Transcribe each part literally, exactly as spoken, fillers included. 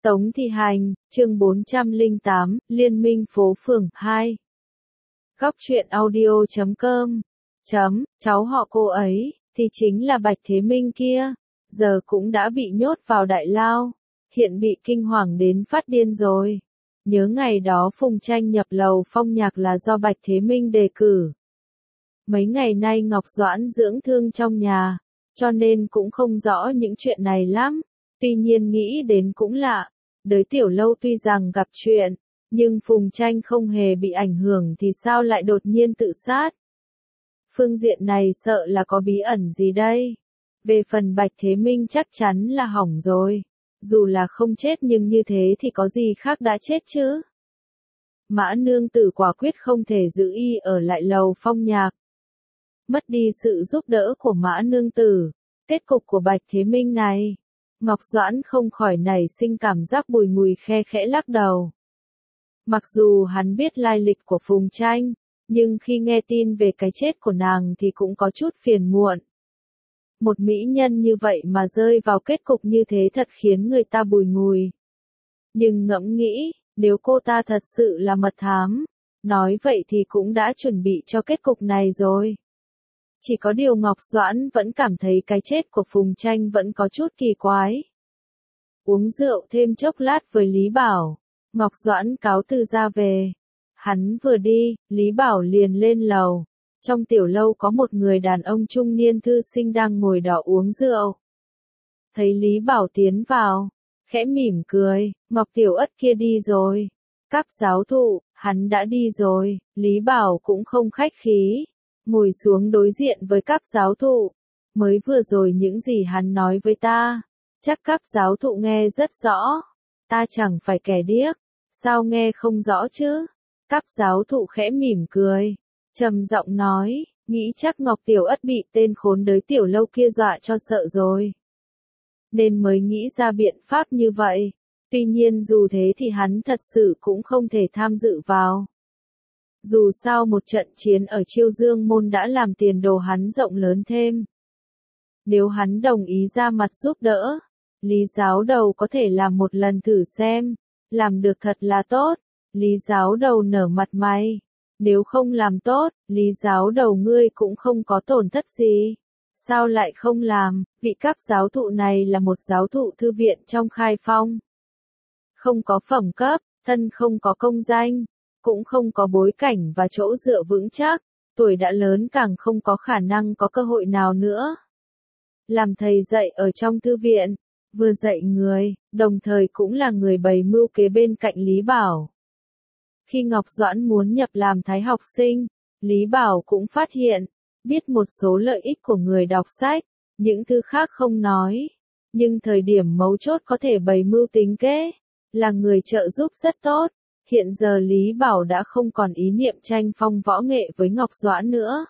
Tống Thị Hành, chương bốn trăm lẻ tám, Liên minh phố phường, hai. Góc truyện audio chấm com. Chấm, cháu họ cô ấy, thì chính là Bạch Thế Minh kia. Giờ cũng đã bị nhốt vào đại lao. Hiện bị kinh hoàng đến phát điên rồi. Nhớ ngày đó Phùng Tranh nhập lầu phong nhạc là do Bạch Thế Minh đề cử. Mấy ngày nay Ngọc Doãn dưỡng thương trong nhà, cho nên cũng không rõ những chuyện này lắm. Tuy nhiên nghĩ đến cũng lạ. Đới Tiểu Lâu tuy rằng gặp chuyện, nhưng Phùng Tranh không hề bị ảnh hưởng thì sao lại đột nhiên tự sát? Phương diện này sợ là có bí ẩn gì đây? Về phần Bạch Thế Minh chắc chắn là hỏng rồi. Dù là không chết nhưng như thế thì có gì khác đã chết chứ? Mã nương tử quả quyết không thể giữ y ở lại lầu phong nhạc. Mất đi sự giúp đỡ của Mã nương tử, kết cục của Bạch Thế Minh này. Ngọc Doãn không khỏi nảy sinh cảm giác bùi ngùi, khe khẽ lắc đầu. Mặc dù hắn biết lai lịch của Phùng Tranh, nhưng khi nghe tin về cái chết của nàng thì cũng có chút phiền muộn. Một mỹ nhân như vậy mà rơi vào kết cục như thế thật khiến người ta bùi ngùi. Nhưng ngẫm nghĩ, nếu cô ta thật sự là mật thám, nói vậy thì cũng đã chuẩn bị cho kết cục này rồi. Chỉ có điều Ngọc Doãn vẫn cảm thấy cái chết của Phùng Tranh vẫn có chút kỳ quái. Uống rượu thêm chốc lát với Lý Bảo, Ngọc Doãn cáo từ ra về. Hắn vừa đi, Lý Bảo liền lên lầu. Trong tiểu lâu có một người đàn ông trung niên thư sinh đang ngồi đó uống rượu. Thấy Lý Bảo tiến vào, khẽ mỉm cười, Ngọc Tiểu Ất kia đi rồi. Cáp giáo thụ, hắn đã đi rồi, Lý Bảo cũng không khách khí. Ngồi xuống đối diện với Cáp giáo thụ. Mới vừa rồi những gì hắn nói với ta, chắc Cáp giáo thụ nghe rất rõ. Ta chẳng phải kẻ điếc, sao nghe không rõ chứ? Cáp giáo thụ khẽ mỉm cười, trầm giọng nói, nghĩ chắc Ngọc Tiểu Ất bị tên khốn đới Tiểu Lâu kia dọa cho sợ rồi. Nên mới nghĩ ra biện pháp như vậy. Tuy nhiên dù thế thì hắn thật sự cũng không thể tham dự vào. Dù sao một trận chiến ở Chiêu Dương Môn đã làm tiền đồ hắn rộng lớn thêm. Nếu hắn đồng ý ra mặt giúp đỡ, Lý giáo đầu có thể làm một lần thử xem, làm được thật là tốt. Lý giáo đầu nở mặt mày, nếu không làm tốt, Lý giáo đầu ngươi cũng không có tổn thất gì. Sao lại không làm? Vị Cáp giáo thụ này là một giáo thụ thư viện trong Khai Phong. Không có phẩm cấp, thân không có công danh, cũng không có bối cảnh và chỗ dựa vững chắc, tuổi đã lớn càng không có khả năng có cơ hội nào nữa. Làm thầy dạy ở trong thư viện, vừa dạy người, đồng thời cũng là người bày mưu kế bên cạnh Lý Bảo. Khi Ngọc Doãn muốn nhập làm thái học sinh, Lý Bảo cũng phát hiện, biết một số lợi ích của người đọc sách, những thứ khác không nói, nhưng thời điểm mấu chốt có thể bày mưu tính kế, là người trợ giúp rất tốt. Hiện giờ Lý Bảo đã không còn ý niệm tranh phong võ nghệ với Ngọc Doãn nữa.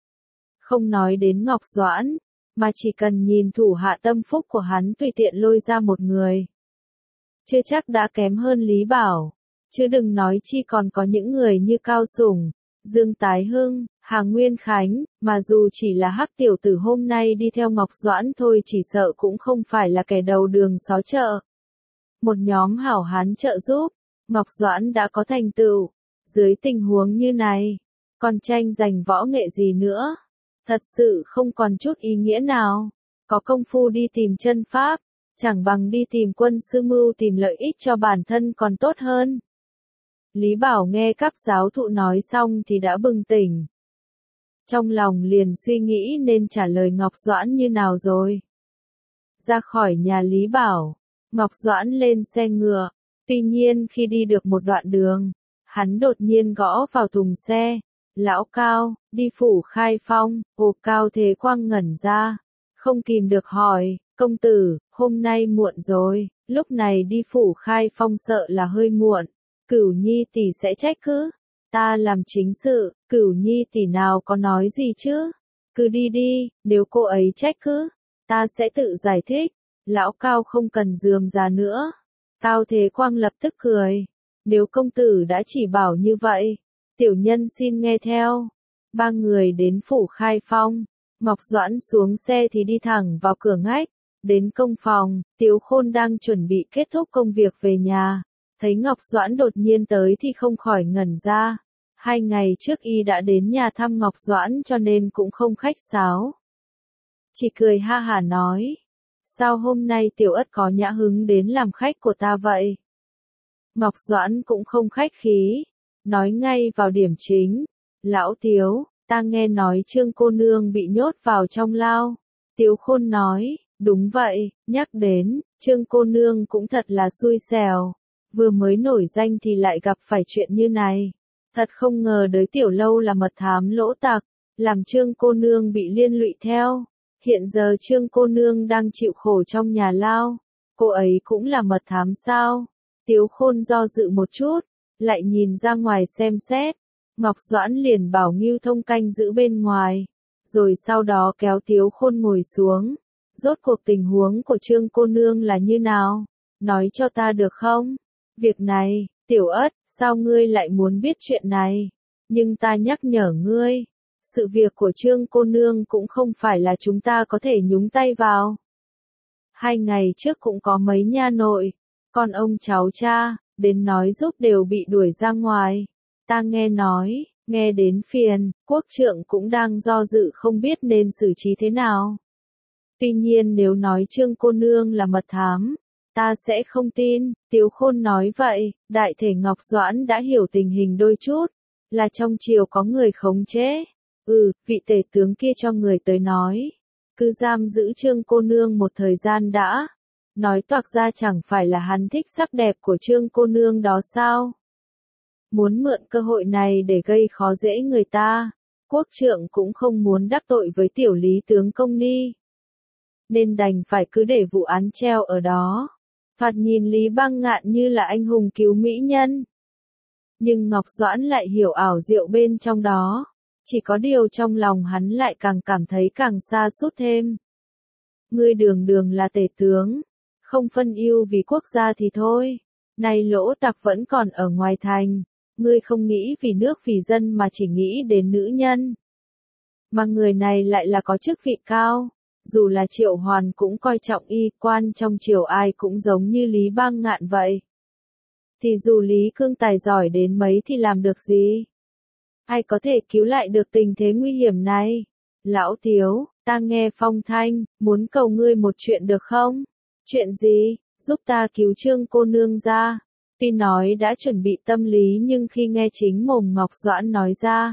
Không nói đến Ngọc Doãn, mà chỉ cần nhìn thủ hạ tâm phúc của hắn tùy tiện lôi ra một người. Chưa chắc đã kém hơn Lý Bảo, chứ đừng nói chi còn có những người như Cao Sủng, Dương Tái Hưng, Hà Nguyên Khánh, mà dù chỉ là hắc tiểu tử hôm nay đi theo Ngọc Doãn thôi chỉ sợ cũng không phải là kẻ đầu đường xó chợ. Một nhóm hảo hán trợ giúp. Ngọc Doãn đã có thành tựu, dưới tình huống như này, còn tranh giành võ nghệ gì nữa, thật sự không còn chút ý nghĩa nào, có công phu đi tìm chân pháp, chẳng bằng đi tìm quân sư mưu tìm lợi ích cho bản thân còn tốt hơn. Lý Bảo nghe Cáp giáo thụ nói xong thì đã bừng tỉnh. Trong lòng liền suy nghĩ nên trả lời Ngọc Doãn như nào rồi. Ra khỏi nhà Lý Bảo, Ngọc Doãn lên xe ngựa. Tuy nhiên khi đi được một đoạn đường, hắn đột nhiên gõ vào thùng xe. Lão Cao, đi phủ Khai Phong. Ồ, Cao Thế Quang ngẩn ra, không kìm được hỏi, công tử, hôm nay muộn rồi, lúc này đi phủ Khai Phong sợ là hơi muộn. Cửu Nhi tỷ sẽ trách cứ, ta làm chính sự, Cửu Nhi tỷ nào có nói gì chứ, cứ đi đi, nếu cô ấy trách cứ, ta sẽ tự giải thích. Lão Cao không cần rườm rà nữa. Cao Thế Quang lập tức cười. Nếu công tử đã chỉ bảo như vậy, tiểu nhân xin nghe theo. Ba người đến phủ Khai Phong. Ngọc Doãn xuống xe thì đi thẳng vào cửa ngách. Đến công phòng, Tiếu Khôn đang chuẩn bị kết thúc công việc về nhà. Thấy Ngọc Doãn đột nhiên tới thì không khỏi ngẩn ra. Hai ngày trước y đã đến nhà thăm Ngọc Doãn cho nên cũng không khách sáo. Chỉ cười ha hả nói. Sao hôm nay Tiểu Ất có nhã hứng đến làm khách của ta vậy? Ngọc Doãn cũng không khách khí. Nói ngay vào điểm chính. Lão Tiếu, ta nghe nói Trương cô nương bị nhốt vào trong lao. Tiếu Khôn nói, đúng vậy, nhắc đến, Trương cô nương cũng thật là xui xẻo. Vừa mới nổi danh thì lại gặp phải chuyện như này. Thật không ngờ đới tiểu lâu là mật thám lỗ tặc, làm Trương cô nương bị liên lụy theo. Hiện giờ Trương cô nương đang chịu khổ trong nhà lao. Cô ấy cũng là mật thám sao? Tiếu Khôn do dự một chút, lại nhìn ra ngoài xem xét. Ngọc Doãn liền bảo Ngưu Thông canh giữ bên ngoài, rồi sau đó kéo Tiếu Khôn ngồi xuống. Rốt cuộc tình huống của Trương cô nương là như nào? Nói cho ta được không? Việc này, Tiểu Ất, sao ngươi lại muốn biết chuyện này? Nhưng ta nhắc nhở ngươi, sự việc của Trương cô nương cũng không phải là chúng ta có thể nhúng tay vào. Hai ngày trước cũng có mấy nha nội, con ông cháu cha, đến nói giúp đều bị đuổi ra ngoài. Ta nghe nói, nghe đến phiền, quốc trượng cũng đang do dự không biết nên xử trí thế nào. Tuy nhiên nếu nói Trương cô nương là mật thám, ta sẽ không tin. Tiếu Khôn nói vậy, đại thể Ngọc Doãn đã hiểu tình hình đôi chút, là trong triều có người khống chế. Ừ, vị tể tướng kia cho người tới nói, cứ giam giữ Trương cô nương một thời gian đã. Nói toạc ra chẳng phải là hắn thích sắc đẹp của Trương cô nương đó sao? Muốn mượn cơ hội này để gây khó dễ người ta. Quốc trượng cũng không muốn đắc tội với tiểu lý tướng công ni, nên đành phải cứ để vụ án treo ở đó. Thoạt nhìn Lý Băng Ngạn như là anh hùng cứu mỹ nhân. Nhưng Ngọc Doãn lại hiểu ảo diệu bên trong đó. Chỉ có điều trong lòng hắn lại càng cảm thấy càng xa sút thêm. Ngươi đường đường là tể tướng, không phân ưu vì quốc gia thì thôi. Nay lỗ tặc vẫn còn ở ngoài thành. Ngươi không nghĩ vì nước vì dân mà chỉ nghĩ đến nữ nhân. Mà người này lại là có chức vị cao. Dù là Triệu Hoàn cũng coi trọng y, quan trong triều ai cũng giống như Lý Băng Ngạn vậy. Thì dù Lý Cương tài giỏi đến mấy thì làm được gì? Ai có thể cứu lại được tình thế nguy hiểm này? Lão Tiếu, ta nghe phong thanh, muốn cầu ngươi một chuyện được không? Chuyện gì? Giúp ta cứu Trương cô nương ra. Tuy nói đã chuẩn bị tâm lý nhưng khi nghe chính mồm Ngọc Doãn nói ra,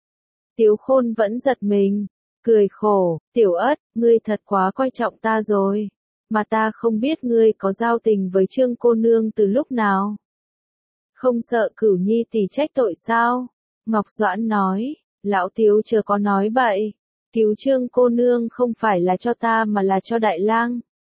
Tiếu Khôn vẫn giật mình, cười khổ. Tiểu Ất, ngươi thật quá coi trọng ta rồi, mà ta không biết ngươi có giao tình với Trương cô nương từ lúc nào. Không sợ Cửu Nhi tỷ trách tội sao? Ngọc Doãn nói, lão Tiếu chớ có nói bậy, cứu Trương cô nương không phải là cho ta mà là cho Đại Lang.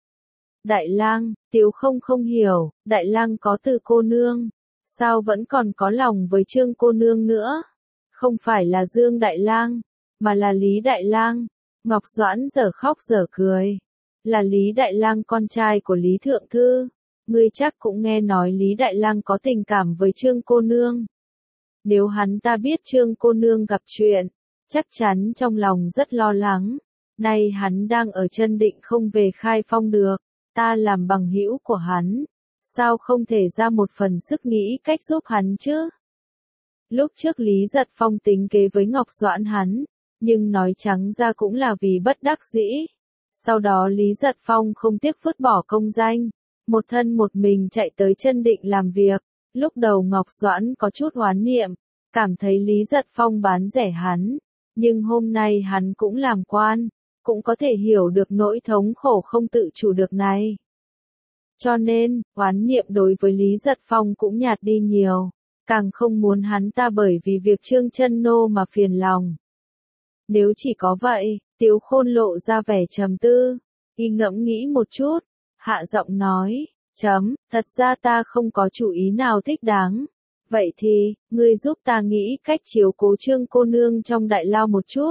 Đại Lang, Tiếu không không hiểu, Đại Lang có từ cô nương, sao vẫn còn có lòng với Trương cô nương nữa? Không phải là Dương Đại Lang, mà là Lý Đại Lang. Ngọc Doãn giờ khóc giờ cười. Là Lý Đại Lang con trai của Lý Thượng Thư. Ngươi chắc cũng nghe nói Lý Đại Lang có tình cảm với Trương cô nương. Nếu hắn ta biết Trương cô nương gặp chuyện, chắc chắn trong lòng rất lo lắng. Nay hắn đang ở Chân Định không về Khai Phong được. Ta làm bằng hữu của hắn, sao không thể ra một phần sức nghĩ cách giúp hắn chứ? Lúc trước Lý Giật Phong tính kế với Ngọc Doãn hắn, nhưng nói trắng ra cũng là vì bất đắc dĩ. Sau đó Lý Giật Phong không tiếc vứt bỏ công danh, một thân một mình chạy tới Chân Định làm việc. Lúc đầu Ngọc Doãn có chút oán niệm, cảm thấy Lý Giật Phong bán rẻ hắn, nhưng hôm nay hắn cũng làm quan, cũng có thể hiểu được nỗi thống khổ không tự chủ được này. Cho nên, oán niệm đối với Lý Giật Phong cũng nhạt đi nhiều, càng không muốn hắn ta bởi vì việc Trương Chân Nô mà phiền lòng. Nếu chỉ có vậy, Tiếu Khôn lộ ra vẻ trầm tư, y ngẫm nghĩ một chút, hạ giọng nói, chấm, thật ra ta không có chủ ý nào thích đáng. Vậy thì, ngươi giúp ta nghĩ cách chiếu cố Trương cô nương trong đại lao một chút.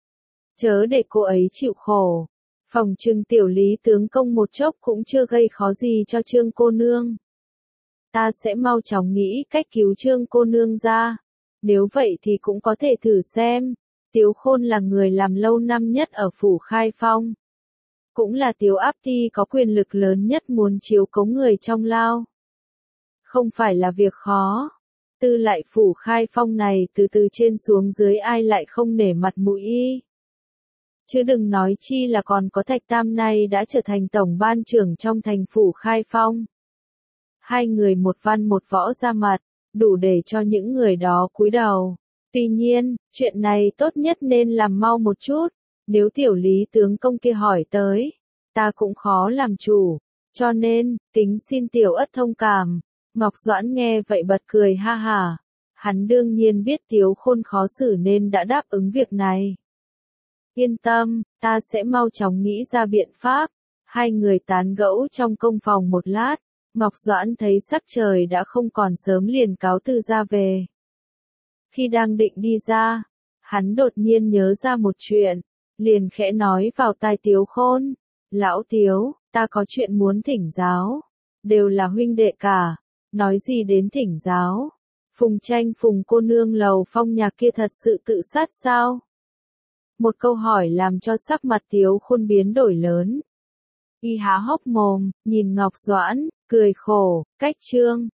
Chớ để cô ấy chịu khổ. Phòng trừng tiểu Lý tướng công một chốc cũng chưa gây khó gì cho Trương cô nương. Ta sẽ mau chóng nghĩ cách cứu Trương cô nương ra. Nếu vậy thì cũng có thể thử xem. Tiếu Khôn là người làm lâu năm nhất ở phủ Khai Phong. Cũng là Tiếu Áp Ti có quyền lực lớn nhất muốn chiếu cố người trong lao. Không phải là việc khó. Tư lại phủ Khai Phong này từ từ trên xuống dưới ai lại không nể mặt mũi y. Chứ đừng nói chi là còn có Thạch Tam nay đã trở thành tổng ban trưởng trong thành phủ Khai Phong. Hai người một văn một võ ra mặt, đủ để cho những người đó cúi đầu. Tuy nhiên, chuyện này tốt nhất nên làm mau một chút, nếu tiểu lý tướng công kia hỏi tới, ta cũng khó làm chủ, cho nên, kính xin tiểu ất thông cảm. Ngọc Doãn nghe vậy bật cười ha hả, hắn đương nhiên biết Tiếu Khôn khó xử nên đã đáp ứng việc này. Yên tâm, ta sẽ mau chóng nghĩ ra biện pháp. Hai người tán gẫu trong công phòng một lát, Ngọc Doãn thấy sắc trời đã không còn sớm liền cáo từ ra về. Khi đang định đi ra, hắn đột nhiên nhớ ra một chuyện, liền khẽ nói vào tai Tiếu Khôn, lão Tiếu, ta có chuyện muốn thỉnh giáo, đều là huynh đệ cả, nói gì đến thỉnh giáo, Phùng Tranh Phùng cô nương lầu phong nhà kia thật sự tự sát sao? Một câu hỏi làm cho sắc mặt Tiếu Khôn biến đổi lớn. Y há hốc mồm, nhìn Ngọc Doãn, cười khổ, cách trương.